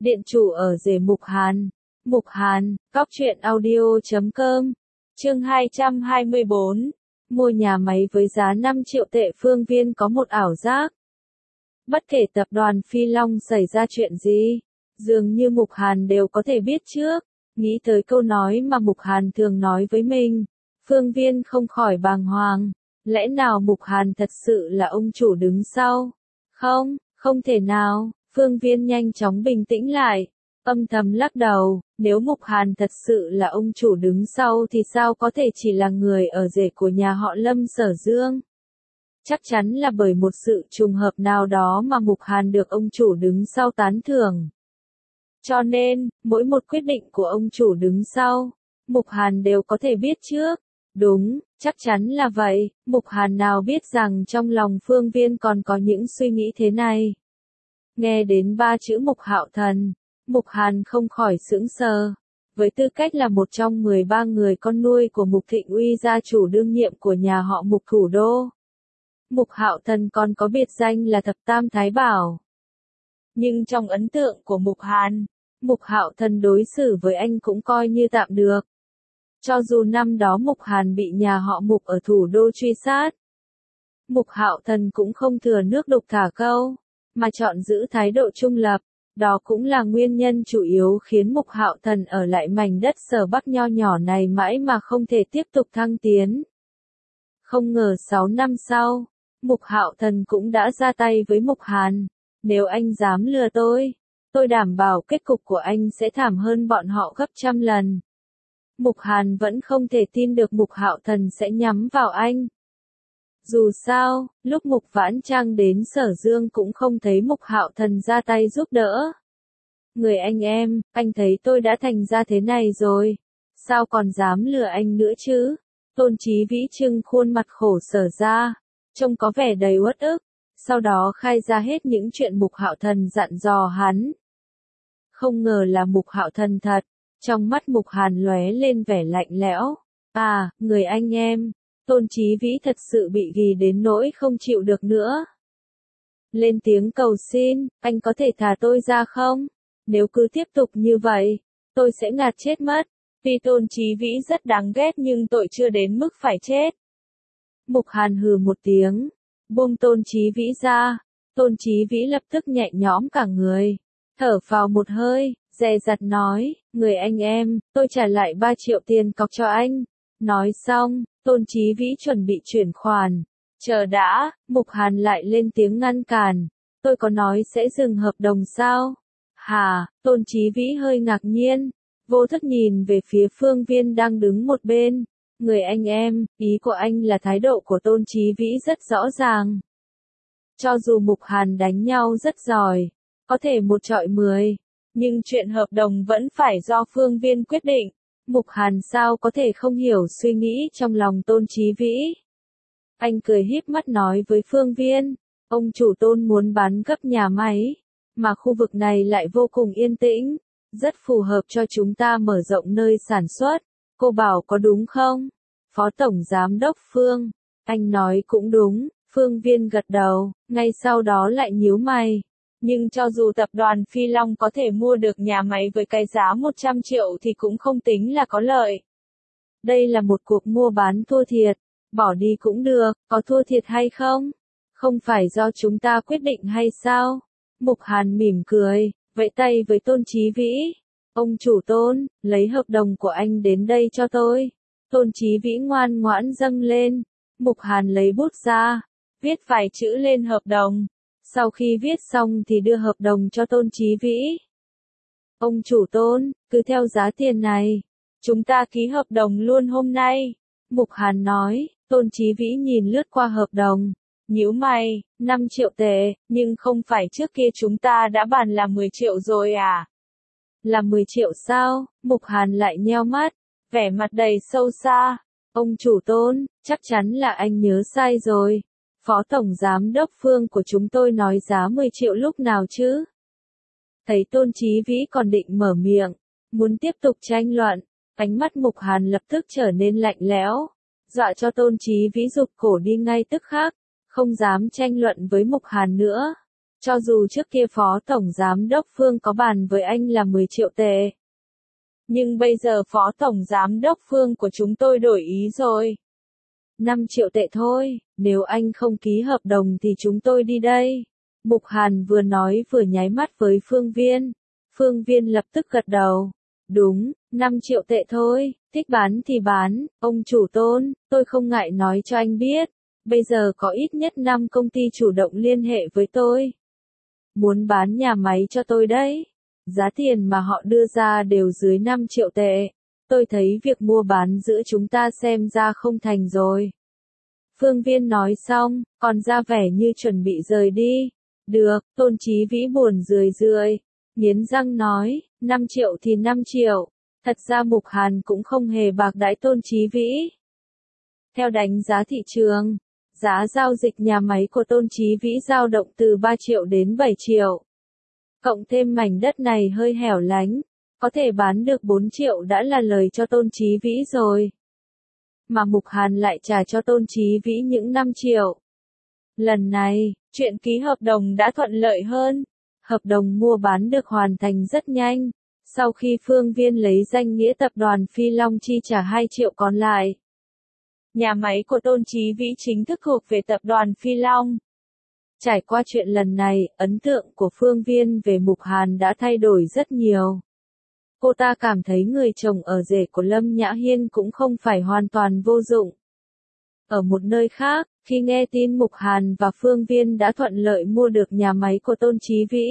Điện chủ ở rể Mục Hàn. Mục Hàn, Cóc truyện audio.com. Chương 224. Mua nhà máy với giá 5 triệu tệ. Phương Viên có một ảo giác. Bất kể tập đoàn Phi Long xảy ra chuyện gì, dường như Mục Hàn đều có thể biết trước. Nghĩ tới câu nói mà Mục Hàn thường nói với mình, Phương Viên không khỏi bàng hoàng. Lẽ nào Mục Hàn thật sự là ông chủ đứng sau? Không, không thể nào. Phương Viên nhanh chóng bình tĩnh lại, âm thầm lắc đầu, nếu Mục Hàn thật sự là ông chủ đứng sau thì sao có thể chỉ là người ở rể của nhà họ Lâm Sở Dương. Chắc chắn là bởi một sự trùng hợp nào đó mà Mục Hàn được ông chủ đứng sau tán thưởng. Cho nên, mỗi một quyết định của ông chủ đứng sau, Mục Hàn đều có thể biết trước. Đúng, chắc chắn là vậy. Mục Hàn nào biết rằng trong lòng Phương Viên còn có những suy nghĩ thế này. Nghe đến 3 chữ Mục Hạo Thần, Mục Hàn không khỏi sững sờ. Với tư cách là một trong 13 người con nuôi của Mục Thịnh Uy, gia chủ đương nhiệm của nhà họ Mục thủ đô, Mục Hạo Thần còn có biệt danh là Thập Tam Thái Bảo. Nhưng trong ấn tượng của Mục Hàn, Mục Hạo Thần đối xử với anh cũng coi như tạm được. Cho dù năm đó Mục Hàn bị nhà họ Mục ở thủ đô truy sát, Mục Hạo Thần cũng không thừa nước đục thả câu, mà chọn giữ thái độ trung lập. Đó cũng là nguyên nhân chủ yếu khiến Mục Hạo Thần ở lại mảnh đất Sở Bắc nho nhỏ này mãi mà không thể tiếp tục thăng tiến. Không ngờ 6 năm sau, Mục Hạo Thần cũng đã ra tay với Mục Hàn. Nếu anh dám lừa tôi đảm bảo kết cục của anh sẽ thảm hơn bọn họ gấp trăm lần. Mục Hàn vẫn không thể tin được Mục Hạo Thần sẽ nhắm vào anh. Dù sao, lúc Mục Vãn Trang đến Sở Dương cũng không thấy Mục Hạo Thần ra tay giúp đỡ. Người anh em, anh thấy tôi đã thành ra thế này rồi, sao còn dám lừa anh nữa chứ? Tôn Chí Vĩ trưng khuôn mặt khổ sở ra, trông có vẻ đầy uất ức, sau đó khai ra hết những chuyện Mục Hạo Thần dặn dò hắn. Không ngờ là Mục Hạo Thần thật, trong mắt Mục Hàn lóe lên vẻ lạnh lẽo. À, người anh em. Tôn Chí Vĩ thật sự bị ghì đến nỗi không chịu được nữa. Lên tiếng cầu xin, anh có thể thả tôi ra không? Nếu cứ tiếp tục như vậy, tôi sẽ ngạt chết mất. Tuy Tôn Chí Vĩ rất đáng ghét nhưng tội chưa đến mức phải chết. Mục Hàn hừ một tiếng, buông Tôn Chí Vĩ ra. Tôn Chí Vĩ lập tức nhẹ nhõm cả người, thở phào một hơi, dè dặt nói, người anh em, tôi trả lại 3 triệu tiền cọc cho anh. Nói xong, Tôn Chí Vĩ chuẩn bị chuyển khoản. Chờ đã, Mục Hàn lại lên tiếng ngăn cản. Tôi có nói sẽ dừng hợp đồng sao? Hả? Tôn Chí Vĩ hơi ngạc nhiên, vô thức nhìn về phía Phương Viên đang đứng một bên. Người anh em, ý của anh là thái độ của Tôn Chí Vĩ rất rõ ràng. Cho dù Mục Hàn đánh nhau rất giỏi, có thể 1 chọi 10, nhưng chuyện hợp đồng vẫn phải do Phương Viên quyết định. Mục Hàn sao có thể không hiểu suy nghĩ trong lòng Tôn Chí Vĩ. Anh cười híp mắt nói với Phương Viên, ông chủ Tôn muốn bán gấp nhà máy, mà khu vực này lại vô cùng yên tĩnh, rất phù hợp cho chúng ta mở rộng nơi sản xuất. Cô bảo có đúng không? Phó Tổng Giám đốc Phương, anh nói cũng đúng. Phương Viên gật đầu, ngay sau đó lại nhíu mày. Nhưng cho dù tập đoàn Phi Long có thể mua được nhà máy với cái giá 100 triệu thì cũng không tính là có lợi. Đây là một cuộc mua bán thua thiệt, bỏ đi cũng được, có thua thiệt hay không? Không phải do chúng ta quyết định hay sao? Mục Hàn mỉm cười, vẫy tay với Tôn Chí Vĩ. Ông chủ Tôn, lấy hợp đồng của anh đến đây cho tôi. Tôn Chí Vĩ ngoan ngoãn dâng lên. Mục Hàn lấy bút ra, viết vài chữ lên hợp đồng. Sau khi viết xong thì đưa hợp đồng cho Tôn Chí Vĩ. Ông chủ Tôn, cứ theo giá tiền này, chúng ta ký hợp đồng luôn hôm nay. Mục Hàn nói. Tôn Chí Vĩ nhìn lướt qua hợp đồng, nhíu mày, 5 triệu tệ, nhưng không phải trước kia chúng ta đã bàn là 10 triệu rồi à? Là 10 triệu sao? Mục Hàn lại nheo mắt, vẻ mặt đầy sâu xa. Ông chủ Tôn, chắc chắn là anh nhớ sai rồi. Phó Tổng Giám đốc Phương của chúng tôi nói giá 10 triệu lúc nào chứ? Thấy Tôn Chí Vĩ còn định mở miệng, muốn tiếp tục tranh luận, ánh mắt Mục Hàn lập tức trở nên lạnh lẽo, dọa cho Tôn Chí Vĩ rụt cổ đi ngay tức khắc, không dám tranh luận với Mục Hàn nữa. Cho dù trước kia Phó Tổng Giám đốc Phương có bàn với anh là 10 triệu tệ. Nhưng bây giờ Phó Tổng Giám đốc Phương của chúng tôi đổi ý rồi. 5 triệu tệ thôi, nếu anh không ký hợp đồng thì chúng tôi đi đây. Mục Hàn vừa nói vừa nháy mắt với Phương Viên. Phương Viên lập tức gật đầu. Đúng, 5 triệu tệ thôi, thích bán thì bán, ông chủ Tôn, tôi không ngại nói cho anh biết. Bây giờ có ít nhất 5 công ty chủ động liên hệ với tôi. Muốn bán nhà máy cho tôi đấy. Giá tiền mà họ đưa ra đều dưới 5 triệu tệ. Tôi thấy việc mua bán giữa chúng ta xem ra không thành rồi. Phương Viên nói xong, còn ra vẻ như chuẩn bị rời đi. Được, Tôn Chí Vĩ buồn rười, nghiến răng nói, 5 triệu thì 5 triệu. Thật ra Mục Hàn cũng không hề bạc đãi Tôn Chí Vĩ. Theo đánh giá thị trường, giá giao dịch nhà máy của Tôn Chí Vĩ dao động từ 3 triệu đến 7 triệu. Cộng thêm mảnh đất này hơi hẻo lánh, có thể bán được 4 triệu đã là lời cho Tôn Chí Vĩ rồi. Mà Mục Hàn lại trả cho Tôn Chí Vĩ những 5 triệu. Lần này, chuyện ký hợp đồng đã thuận lợi hơn. Hợp đồng mua bán được hoàn thành rất nhanh. Sau khi Phương Viên lấy danh nghĩa tập đoàn Phi Long chi trả 2 triệu còn lại, nhà máy của Tôn Chí Vĩ chính thức thuộc về tập đoàn Phi Long. Trải qua chuyện lần này, ấn tượng của Phương Viên về Mục Hàn đã thay đổi rất nhiều. Cô ta cảm thấy người chồng ở rể của Lâm Nhã Hiên cũng không phải hoàn toàn vô dụng. Ở một nơi khác, khi nghe tin Mục Hàn và Phương Viên đã thuận lợi mua được nhà máy của Tôn Chí Vĩ,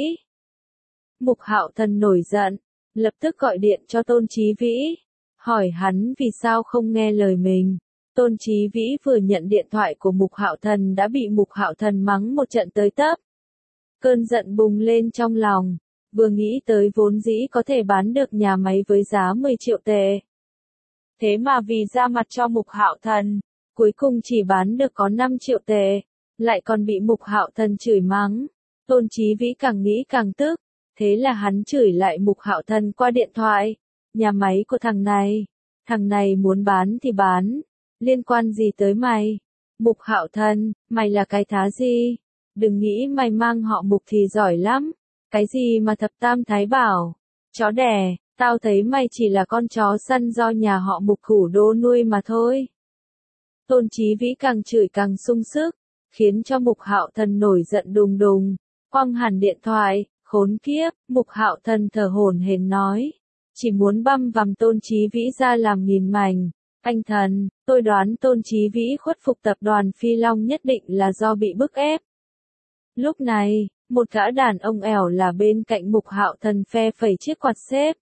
Mục Hạo Thần nổi giận, lập tức gọi điện cho Tôn Chí Vĩ, hỏi hắn vì sao không nghe lời mình. Tôn Chí Vĩ vừa nhận điện thoại của Mục Hạo Thần đã bị Mục Hạo Thần mắng một trận tới tấp. Cơn giận bùng lên trong lòng, vừa nghĩ tới vốn dĩ có thể bán được nhà máy với giá 10 triệu tệ. Thế mà vì ra mặt cho Mục Hạo Thần, cuối cùng chỉ bán được có 5 triệu tệ, lại còn bị Mục Hạo Thần chửi mắng. Tôn Chí Vĩ càng nghĩ càng tức, thế là hắn chửi lại Mục Hạo Thần qua điện thoại. Nhà máy của thằng này muốn bán thì bán, liên quan gì tới mày? Mục Hạo Thần, mày là cái thá gì? Đừng nghĩ mày mang họ Mục thì giỏi lắm, cái gì mà thập tam thái bảo, chó đẻ, tao thấy mày chỉ là con chó săn do nhà họ Mục thủ đô nuôi mà thôi. Tôn Chí Vĩ càng chửi càng sung sức, khiến cho Mục Hạo Thần nổi giận đùng đùng, quăng hẳn điện thoại, khốn kiếp. Mục Hạo Thần thở hổn hển nói, chỉ muốn băm vằm Tôn Chí Vĩ ra làm nghìn mảnh. Anh Thần, tôi đoán Tôn Chí Vĩ khuất phục tập đoàn Phi Long nhất định là do bị bức ép. Lúc này, một gã đàn ông ẻo là bên cạnh Mục Hạo Thần phe phẩy chiếc quạt xếp.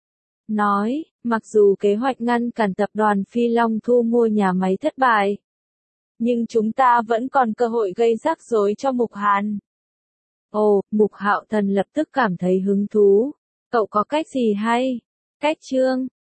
Nói, mặc dù kế hoạch ngăn cản tập đoàn Phi Long thu mua nhà máy thất bại, nhưng chúng ta vẫn còn cơ hội gây rắc rối cho Mục Hàn. Ồ, Mục Hạo Thần lập tức cảm thấy hứng thú. Cậu có cách gì hay? Cách chương